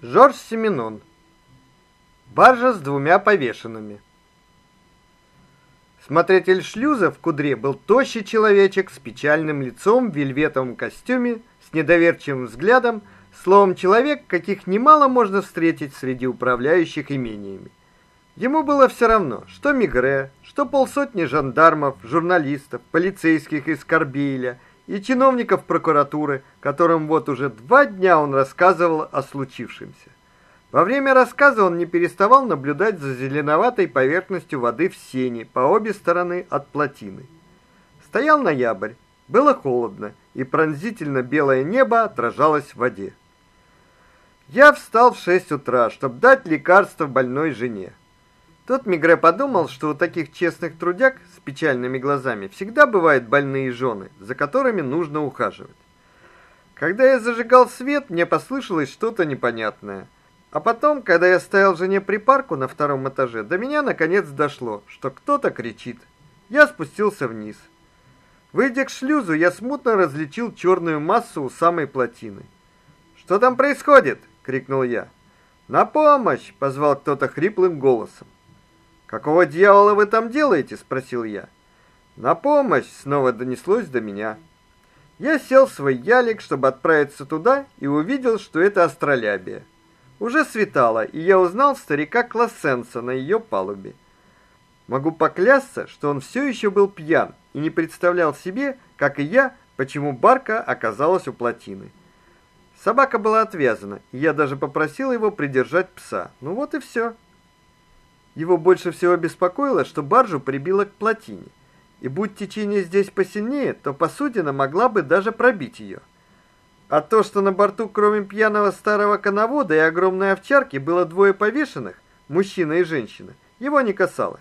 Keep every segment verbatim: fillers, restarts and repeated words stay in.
Жорж Сименон. Баржа с двумя повешенными. Смотритель шлюза в кудре был тощий человечек с печальным лицом в вельветовом костюме, с недоверчивым взглядом, словом, человек, каких немало можно встретить среди управляющих имениями. Ему было все равно, что Мегре, что полсотни жандармов, журналистов, полицейских из Корбейля и чиновников прокуратуры, которым вот уже два дня он рассказывал о случившемся. Во время рассказа он не переставал наблюдать за зеленоватой поверхностью воды в Сене по обе стороны от плотины. Стоял ноябрь, было холодно, и пронзительно белое небо отражалось в воде. Я встал в шесть утра, чтобы дать лекарство больной жене. Тут Мегре подумал, что у таких честных трудяг с печальными глазами всегда бывают больные жены, за которыми нужно ухаживать. Когда я зажигал свет, мне послышалось что-то непонятное. А потом, когда я стоял жене припарку на втором этаже, до меня наконец дошло, что кто-то кричит. Я спустился вниз. Выйдя к шлюзу, я смутно различил черную массу у самой плотины. «Что там происходит?» — крикнул я. «На помощь!» — позвал кто-то хриплым голосом. «Какого дьявола вы там делаете?» — спросил я. «На помощь!» — снова донеслось до меня. Я сел в свой ялик, чтобы отправиться туда, и увидел, что это астролябия. Уже светало, и я узнал старика Классенса на ее палубе. Могу поклясться, что он все еще был пьян и не представлял себе, как и я, почему барка оказалась у плотины. Собака была отвязана, и я даже попросил его придержать пса. Ну вот и все. Его больше всего беспокоило, что баржу прибило к плотине. И будь течение здесь посильнее, то посудина могла бы даже пробить ее. А то, что на борту, кроме пьяного старого коновода и огромной овчарки, было двое повешенных, мужчина и женщина, его не касалось.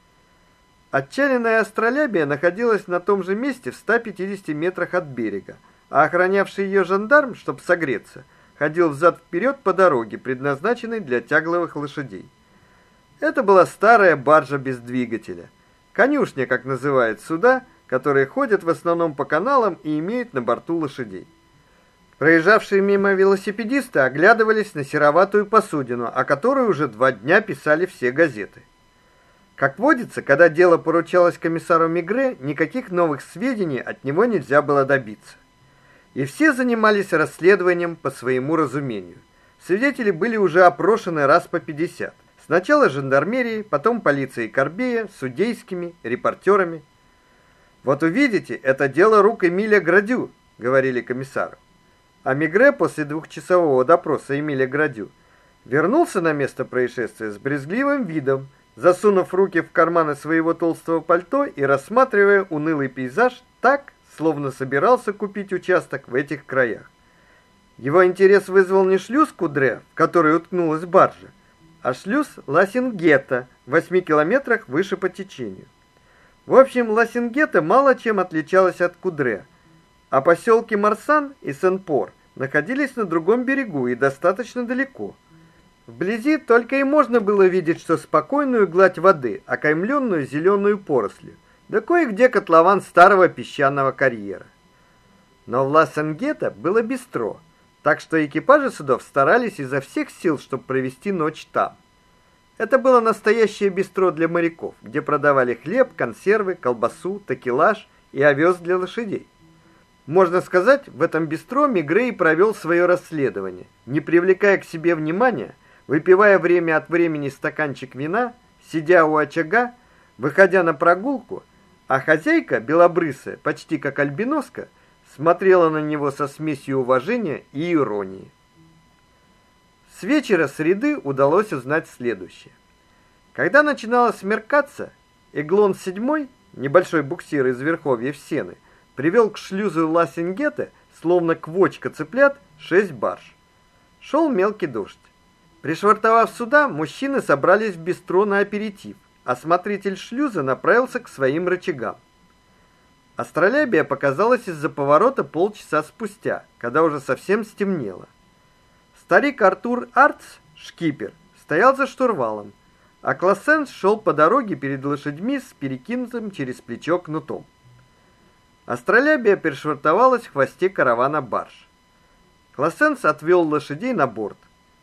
Отчаянная астролябия находилась на том же месте в ста пятидесяти метрах от берега, а охранявший ее жандарм, чтобы согреться, ходил взад-вперед по дороге, предназначенной для тягловых лошадей. Это была старая баржа без двигателя. Конюшня, как называют суда, которые ходят в основном по каналам и имеют на борту лошадей. Проезжавшие мимо велосипедисты оглядывались на сероватую посудину, о которой уже два дня писали все газеты. Как водится, когда дело поручалось комиссару Мегре, никаких новых сведений от него нельзя было добиться. И все занимались расследованием по своему разумению. Свидетели были уже опрошены раз по пятьдесят. Сначала жандармерией, потом полицией Корбея, судейскими, репортерами. «Вот увидите, это дело рук Эмиля Градю», — говорили комиссару. А Мегре после двухчасового допроса Эмиля Градю вернулся на место происшествия с брезгливым видом, засунув руки в карманы своего толстого пальто и рассматривая унылый пейзаж так, словно собирался купить участок в этих краях. Его интерес вызвал не шлюз Кудре, в который уткнулась баржа, а шлюз Ла-Сингетта в восьми километрах выше по течению. В общем, Ла-Сингетта мало чем отличалась от Кудре, а поселки Марсан и Сен-Пор находились на другом берегу и достаточно далеко. Вблизи только и можно было видеть, что спокойную гладь воды, окаймленную зеленую порослью, да кое-где котлован старого песчаного карьера. Но в Ла-Сингетта было бистро, так что экипажи судов старались изо всех сил, чтобы провести ночь там. Это было настоящее бистро для моряков, где продавали хлеб, консервы, колбасу, такелаж и овес для лошадей. Можно сказать, в этом бистро Мегре и провел свое расследование, не привлекая к себе внимания, выпивая время от времени стаканчик вина, сидя у очага, выходя на прогулку, а хозяйка, белобрысая, почти как альбиноска, смотрела на него со смесью уважения и иронии. С вечера среды удалось узнать следующее. Когда начинало смеркаться, Эглон седьмой, небольшой буксир из верховьев Сены, привел к шлюзу Ла-Сингетта, словно квочка цыплят, шесть барж. Шел мелкий дождь. Пришвартовав суда, мужчины собрались в бистро на аперитив, а смотритель шлюза направился к своим рычагам. Астролябия показалась из-за поворота полчаса спустя, когда уже совсем стемнело. Старик Артур Артс, шкипер, стоял за штурвалом, а Классенс шел по дороге перед лошадьми с перекинутым через плечо кнутом. Астролябия пришвартовалась в хвосте каравана барж. Классенс отвел лошадей на борт.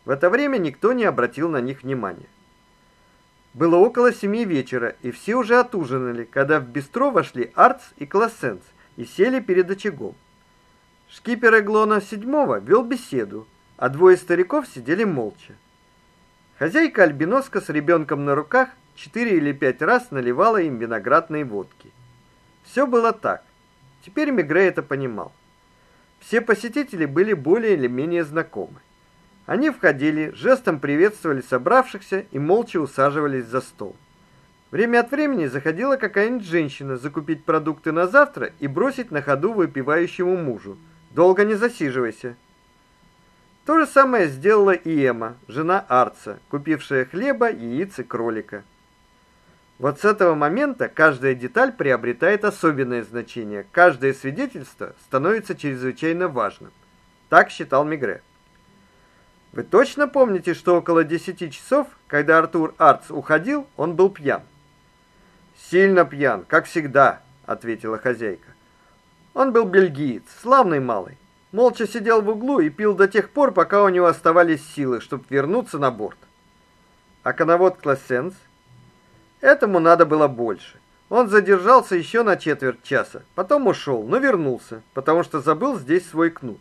В это время никто не обратил на них внимания. Было около семи вечера, и все уже отужинали, когда в бистро вошли Арц и Классенс и сели перед очагом. Шкипер Эглона седьмого вел беседу, а двое стариков сидели молча. Хозяйка Альбиноска с ребенком на руках четыре или пять раз наливала им виноградной водки. Все было так. Теперь Мегре это понимал. Все посетители были более или менее знакомы. Они входили, жестом приветствовали собравшихся и молча усаживались за стол. Время от времени заходила какая-нибудь женщина закупить продукты на завтра и бросить на ходу выпивающему мужу: "Долго не засиживайся". То же самое сделала и Эмма, жена Арца, купившая хлеба, яиц и кролика. Вот с этого момента каждая деталь приобретает особенное значение, каждое свидетельство становится чрезвычайно важным. Так считал Мегре. Вы точно помните, что около десяти часов, когда Артур Арц уходил, он был пьян? Сильно пьян, как всегда, ответила хозяйка. Он был бельгиец, славный малый. Молча сидел в углу и пил до тех пор, пока у него оставались силы, чтобы вернуться на борт. А коновод Классенс? Этому надо было больше. Он задержался еще на четверть часа, потом ушел, но вернулся, потому что забыл здесь свой кнут.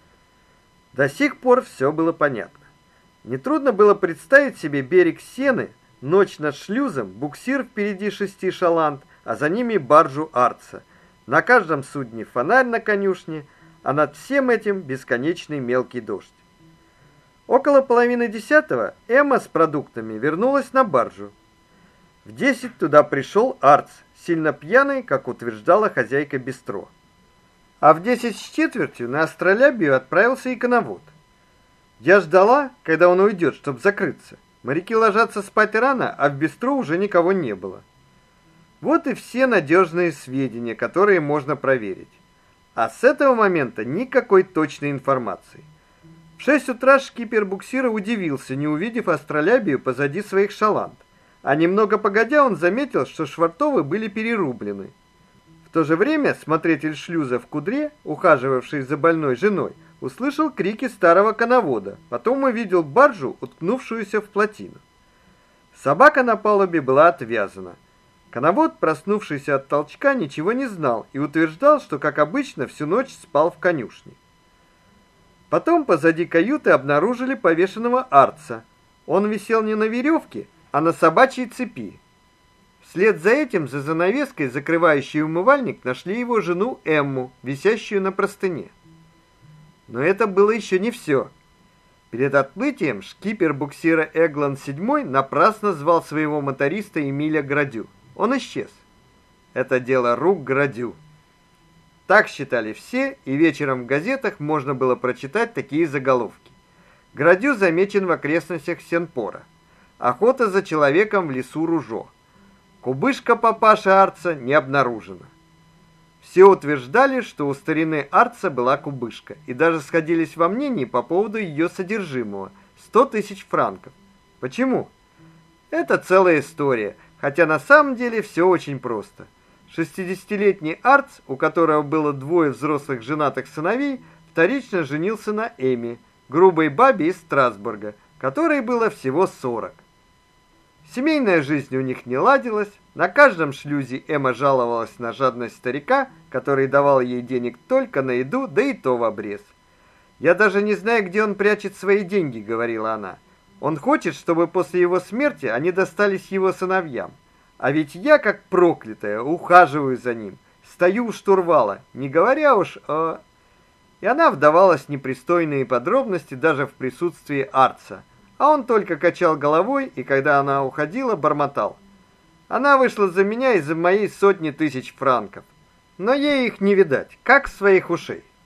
До сих пор все было понятно. Нетрудно было представить себе берег Сены, ночь над шлюзом, буксир впереди шести шаланд, а за ними баржу Арца. На каждом судне фонарь на конюшне, а над всем этим бесконечный мелкий дождь. Около половины десятого Эмма с продуктами вернулась на баржу. В десять туда пришел Арц, сильно пьяный, как утверждала хозяйка бистро. А в десять с четвертью на астролябию отправился и коновод. Я ждала, когда он уйдет, чтобы закрыться. Моряки ложатся спать рано, а в бистро уже никого не было. Вот и все надежные сведения, которые можно проверить. А с этого момента никакой точной информации. В шесть утра шкипер буксира удивился, не увидев астролябию позади своих шаланд. А немного погодя он заметил, что швартовы были перерублены. В то же время смотритель шлюза в Кудре, ухаживавший за больной женой, услышал крики старого коновода, потом увидел баржу, уткнувшуюся в плотину. Собака на палубе была отвязана. Коновод, проснувшийся от толчка, ничего не знал и утверждал, что, как обычно, всю ночь спал в конюшне. Потом позади каюты обнаружили повешенного Арца. Он висел не на веревке, а на собачьей цепи. Вслед за этим, за занавеской, закрывающей умывальник, нашли его жену Эмму, висящую на простыне. Но это было еще не все. Перед отплытием шкипер буксира Эглон седьмой напрасно звал своего моториста Эмиля Градю. Он исчез. Это дело рук Градю. Так считали все, и вечером в газетах можно было прочитать такие заголовки: Градю замечен в окрестностях Сен-Пора. Охота за человеком в лесу Ружо. Кубышка папаши Арца не обнаружена. Все утверждали, что у старины Арца была кубышка, и даже сходились во мнении по поводу ее содержимого – сто тысяч франков. Почему? Это целая история, хотя на самом деле все очень просто. шестидесятилетний Арц, у которого было двое взрослых женатых сыновей, вторично женился на Эми, грубой бабе из Страсбурга, которой было всего сорок. Семейная жизнь у них не ладилась, на каждом шлюзе Эмма жаловалась на жадность старика, который давал ей денег только на еду, да и то в обрез. «Я даже не знаю, где он прячет свои деньги», — говорила она. «Он хочет, чтобы после его смерти они достались его сыновьям. А ведь я, как проклятая, ухаживаю за ним, стою у штурвала, не говоря уж о...» И она вдавалась в непристойные подробности даже в присутствии Арца. А он только качал головой, и когда она уходила, бормотал: «Она вышла за меня из-за моей сотни тысяч франков. Но ей их не видать, как своих ушей».